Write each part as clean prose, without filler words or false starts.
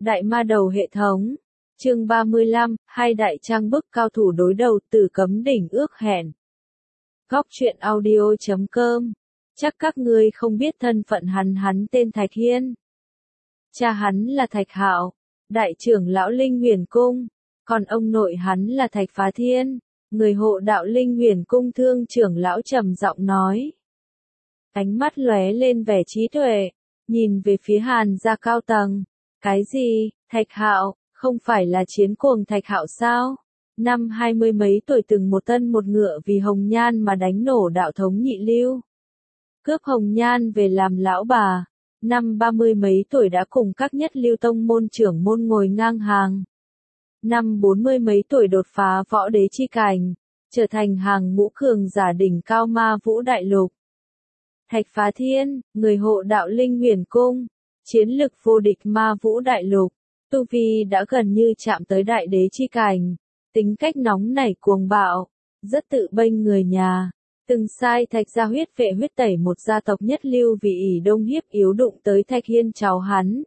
Đại ma đầu hệ thống. Chương 35, hai đại trang bức cao thủ đối đầu Tử Cấm Đỉnh ước hẹn. Góc truyện audio.com. Chắc các ngươi không biết thân phận hắn tên Thạch Hiên. Cha hắn là Thạch Hạo, đại trưởng lão Linh Huyền Cung, còn ông nội hắn là Thạch Phá Thiên, người hộ đạo Linh Huyền Cung Thương trưởng lão trầm giọng nói. Ánh mắt lóe lên vẻ trí tuệ, nhìn về phía Hàn gia cao tầng. Cái gì, Thạch Hạo, không phải là chiến cuồng Thạch Hạo sao? Năm 20 mấy tuổi từng một tân một ngựa vì Hồng Nhan mà đánh nổ đạo thống Nhị Lưu. Cướp Hồng Nhan về làm lão bà. Năm 30 mấy tuổi đã cùng các nhất lưu tông môn trưởng môn ngồi ngang hàng. Năm 40 mấy tuổi đột phá võ đế chi cảnh, trở thành hàng ngũ cường giả đỉnh cao ma vũ đại lục. Thạch Phá Thiên, người hộ đạo Linh Huyền Cung, chiến lực vô địch ma vũ đại lục, tu vi đã gần như chạm tới đại đế chi cảnh, tính cách nóng nảy cuồng bạo, rất tự bênh người nhà, từng sai Thạch gia huyết vệ huyết tẩy một gia tộc nhất lưu vì ỷ đông hiếp yếu đụng tới Thạch Hiên cháu hắn.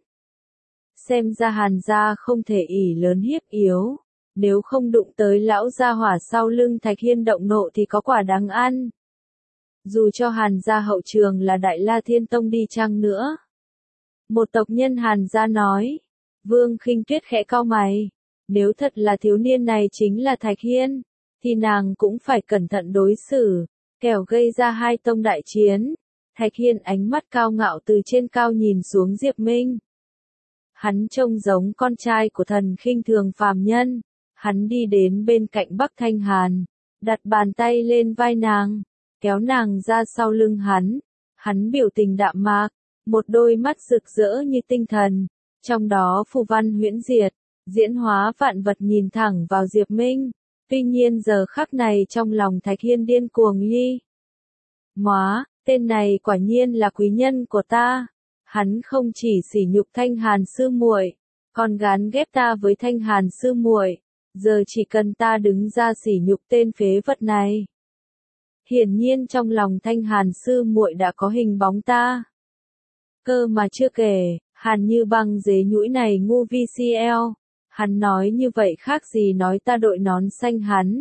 Xem ra Hàn gia không thể ỷ lớn hiếp yếu, nếu không đụng tới lão gia hỏa sau lưng Thạch Hiên động nộ thì có quả đáng ăn. Dù cho Hàn gia hậu trường là Đại La Thiên Tông đi chăng nữa. Một tộc nhân Hàn gia nói. Vương Khinh Tuyết khẽ cau mày. Nếu thật là thiếu niên này chính là Thạch Hiên, thì nàng cũng phải cẩn thận đối xử, kẻo gây ra hai tông đại chiến. Thạch Hiên ánh mắt cao ngạo từ trên cao nhìn xuống Diệp Minh. Hắn trông giống con trai của thần khinh thường phàm nhân. Hắn đi đến bên cạnh Bắc Thanh Hàn, đặt bàn tay lên vai nàng, kéo nàng ra sau lưng hắn. Hắn biểu tình đạm mạc, một đôi mắt rực rỡ như tinh thần, trong đó phù văn huyễn diệt, diễn hóa vạn vật nhìn thẳng vào Diệp Minh. Tuy nhiên giờ khắc này trong lòng Thạch Hiên điên cuồng nhi. Móa, tên này quả nhiên là quý nhân của ta. Hắn không chỉ sỉ nhục Thanh Hàn sư muội, còn gán ghép ta với Thanh Hàn sư muội. Giờ chỉ cần ta đứng ra sỉ nhục tên phế vật này. Hiển nhiên trong lòng Thanh Hàn sư muội đã có hình bóng ta. Cơ mà chưa kể, Hàn Như Băng dế nhũi này ngu VCL. Hắn nói như vậy khác gì nói ta đội nón xanh hắn.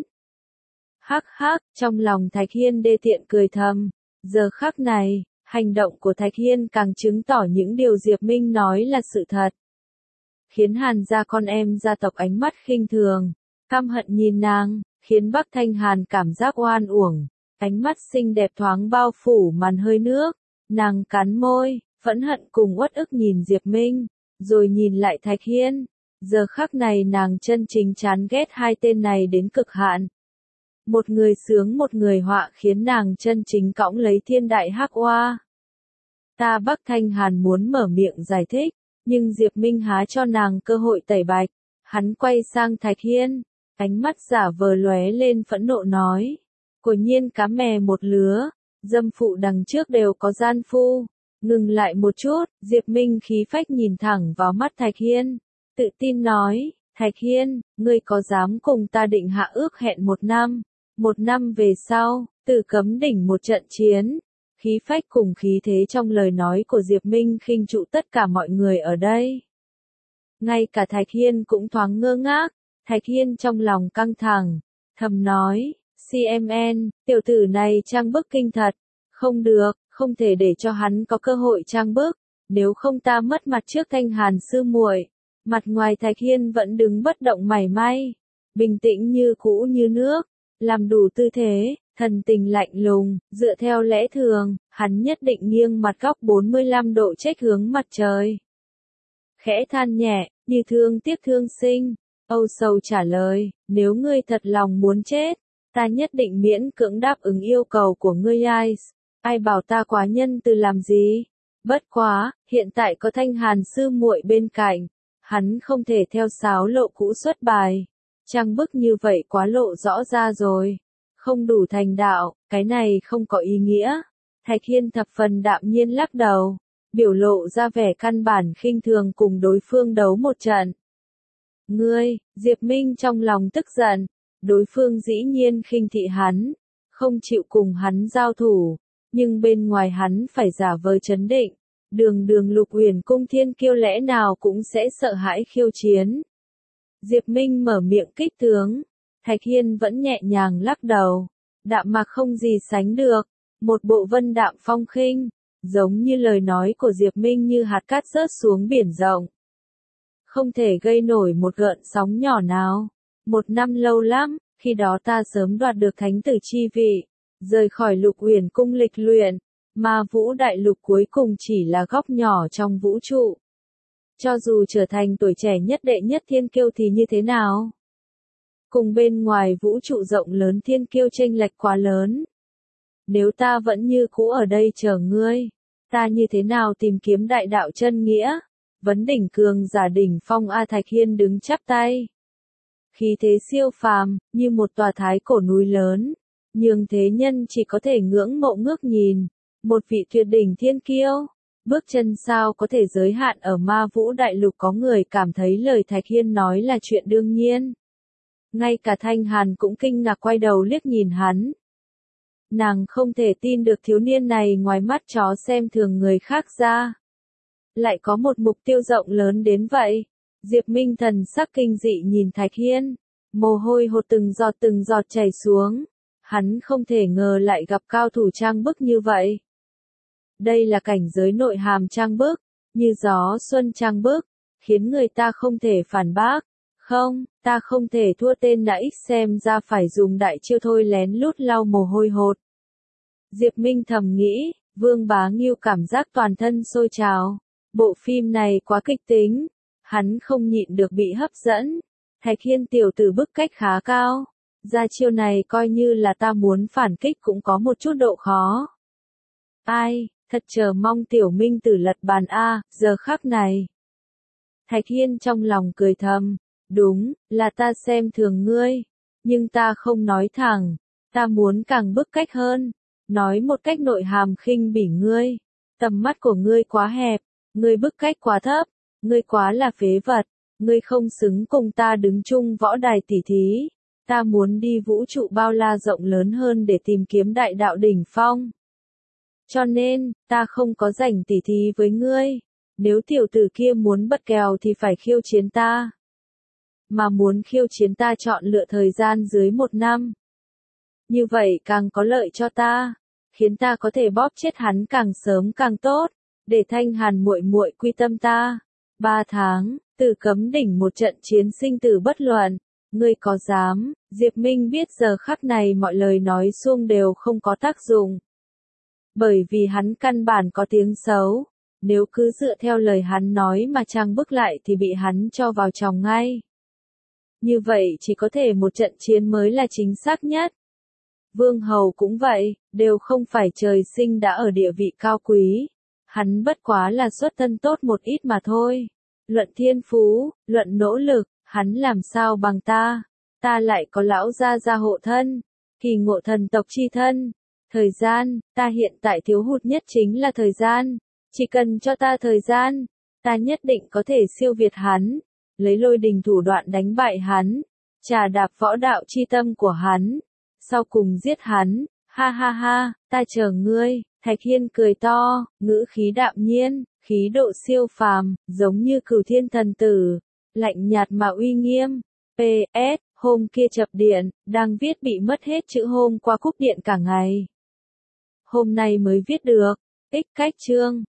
Hắc hắc, trong lòng Thạch Hiên đê tiện cười thầm. Giờ khắc này, hành động của Thạch Hiên càng chứng tỏ những điều Diệp Minh nói là sự thật. Khiến Hàn gia con em gia tộc ánh mắt khinh thường, căm hận nhìn nàng, khiến Bắc Thanh Hàn cảm giác oan uổng. Ánh mắt xinh đẹp thoáng bao phủ màn hơi nước, nàng cắn môi, phẫn hận cùng uất ức nhìn Diệp Minh, rồi nhìn lại Thạch Hiên. Giờ khắc này nàng chân chính chán ghét hai tên này đến cực hạn. Một người sướng một người họa khiến nàng chân chính cõng lấy thiên đại hắc oa. Ta Bắc Thanh Hàn muốn mở miệng giải thích, nhưng Diệp Minh há cho nàng cơ hội tẩy bạch. Hắn quay sang Thạch Hiên, ánh mắt giả vờ lóe lên phẫn nộ nói. Quả nhiên cá mè một lứa, dâm phụ đằng trước đều có gian phu. Ngừng lại một chút, Diệp Minh khí phách nhìn thẳng vào mắt Thạch Hiên, tự tin nói, Thạch Hiên, ngươi có dám cùng ta định hạ ước hẹn 1 năm, 1 năm về sau, Tử Cấm Đỉnh một trận chiến. Khí phách cùng khí thế trong lời nói của Diệp Minh khinh trụ tất cả mọi người ở đây. Ngay cả Thạch Hiên cũng thoáng ngơ ngác, Thạch Hiên trong lòng căng thẳng, thầm nói, CMN, tiểu tử này trang bức kinh thật, không được, không thể để cho hắn có cơ hội trang bức, nếu không ta mất mặt trước Thanh Hàn sư muội. Mặt ngoài Thạch Hiên vẫn đứng bất động mảy may, bình tĩnh như cũ như nước, làm đủ tư thế, thần tình lạnh lùng, dựa theo lẽ thường, hắn nhất định nghiêng mặt góc 45 độ trách hướng mặt trời. Khẽ than nhẹ, như thương tiếc thương sinh, âu sầu trả lời, nếu ngươi thật lòng muốn chết, ta nhất định miễn cưỡng đáp ứng yêu cầu của ngươi ai bảo ta quá nhân từ làm gì. Bất quá, hiện tại có Thanh Hàn sư muội bên cạnh, hắn không thể theo sáo lộ cũ xuất bài. Trang bức như vậy quá lộ rõ ra rồi. Không đủ thành đạo, cái này không có ý nghĩa. Thạch Hiên thập phần đạm nhiên lắc đầu, biểu lộ ra vẻ căn bản khinh thường cùng đối phương đấu một trận. Ngươi, Diệp Minh trong lòng tức giận, đối phương dĩ nhiên khinh thị hắn, không chịu cùng hắn giao thủ, nhưng bên ngoài hắn phải giả vờ trấn định, Đường đường Lục Uyển cung thiên kiêu lẽ nào cũng sẽ sợ hãi khiêu chiến. Diệp Minh mở miệng kích tướng, Thạch Hiên vẫn nhẹ nhàng lắc đầu, đạm mạc không gì sánh được, một bộ vân đạm phong khinh, giống như lời nói của Diệp Minh như hạt cát rớt xuống biển rộng. Không thể gây nổi một gợn sóng nhỏ nào. Một năm lâu lắm, khi đó ta sớm đoạt được thánh tử chi vị, rời khỏi Lục Uyển cung lịch luyện, mà Vũ Đại Lục cuối cùng chỉ là góc nhỏ trong vũ trụ. Cho dù trở thành tuổi trẻ nhất đệ nhất thiên kiêu thì như thế nào? Cùng bên ngoài vũ trụ rộng lớn thiên kiêu chênh lệch quá lớn. Nếu ta vẫn như cũ ở đây chờ ngươi, ta như thế nào tìm kiếm đại đạo chân nghĩa? Vấn đỉnh cường giả đỉnh phong A Thạch Hiên đứng chắp tay. Khí thế siêu phàm, như một tòa thái cổ núi lớn, nhường thế nhân chỉ có thể ngưỡng mộ ngước nhìn. Một vị tuyệt đỉnh thiên kiêu, bước chân sao có thể giới hạn ở Ma Vũ Đại Lục, có người cảm thấy lời Thạch Hiên nói là chuyện đương nhiên. Ngay cả Thanh Hàn cũng kinh ngạc quay đầu liếc nhìn hắn. Nàng không thể tin được thiếu niên này ngoài mắt chó xem thường người khác ra, lại có một mục tiêu rộng lớn đến vậy. Diệp Minh thần sắc kinh dị nhìn Thạch Hiên, mồ hôi hột từng giọt chảy xuống. Hắn không thể ngờ lại gặp cao thủ trang bức như vậy. Đây là cảnh giới nội hàm trang bức, như gió xuân trang bức, khiến người ta không thể phản bác. Không, ta không thể thua tên đã ít, xem ra phải dùng đại chiêu thôi, lén lút lau mồ hôi hột. Diệp Minh thầm nghĩ, Vương Bá Ngưu cảm giác toàn thân sôi trào. Bộ phim này quá kịch tính, hắn không nhịn được bị hấp dẫn. Thạch Hiên tiểu tử bức cách khá cao, ra chiêu này coi như là ta muốn phản kích cũng có một chút độ khó. Ai, thật chờ mong tiểu Minh tử lật bàn A, giờ khắc này. Thạch Hiên trong lòng cười thầm, đúng, là ta xem thường ngươi, nhưng ta không nói thẳng, ta muốn càng bức cách hơn, nói một cách nội hàm khinh bỉ ngươi. Tầm mắt của ngươi quá hẹp, ngươi bức cách quá thấp, ngươi quá là phế vật, ngươi không xứng cùng ta đứng chung võ đài tỉ thí. Ta muốn đi vũ trụ bao la rộng lớn hơn để tìm kiếm đại đạo đỉnh phong. Cho nên, ta không có rảnh tỉ thí với ngươi. Nếu tiểu tử kia muốn bật kèo thì phải khiêu chiến ta. Mà muốn khiêu chiến ta chọn lựa thời gian dưới 1 năm. Như vậy càng có lợi cho ta, khiến ta có thể bóp chết hắn càng sớm càng tốt, để Thanh Hàn muội muội quy tâm ta. 3 tháng, Tử Cấm đỉnh một trận chiến sinh tử bất luận. Ngươi có dám? Diệp Minh biết giờ khắc này mọi lời nói suông đều không có tác dụng. Bởi vì hắn căn bản có tiếng xấu. Nếu cứ dựa theo lời hắn nói mà trang bức lại thì bị hắn cho vào chòng ngay. Như vậy chỉ có thể một trận chiến mới là chính xác nhất. Vương Hầu cũng vậy, đều không phải trời sinh đã ở địa vị cao quý. Hắn bất quá là xuất thân tốt một ít mà thôi. Luận thiên phú, luận nỗ lực, hắn làm sao bằng ta. Ta lại có lão gia gia hộ thân, Kỳ Ngộ thần tộc chi thân. Thời gian, ta hiện tại thiếu hụt nhất chính là thời gian. Chỉ cần cho ta thời gian, ta nhất định có thể siêu việt hắn, lấy lôi đình thủ đoạn đánh bại hắn, trà đạp võ đạo chi tâm của hắn, sau cùng giết hắn. Ha ha ha, ta chờ ngươi. Thạch Hiên cười to, ngữ khí đạm nhiên, khí độ siêu phàm, giống như Cửu Thiên thần tử, lạnh nhạt mà uy nghiêm. PS, hôm kia chập điện, đang viết bị mất hết chữ hôm qua cúp điện cả ngày. Hôm nay mới viết được. Cách chương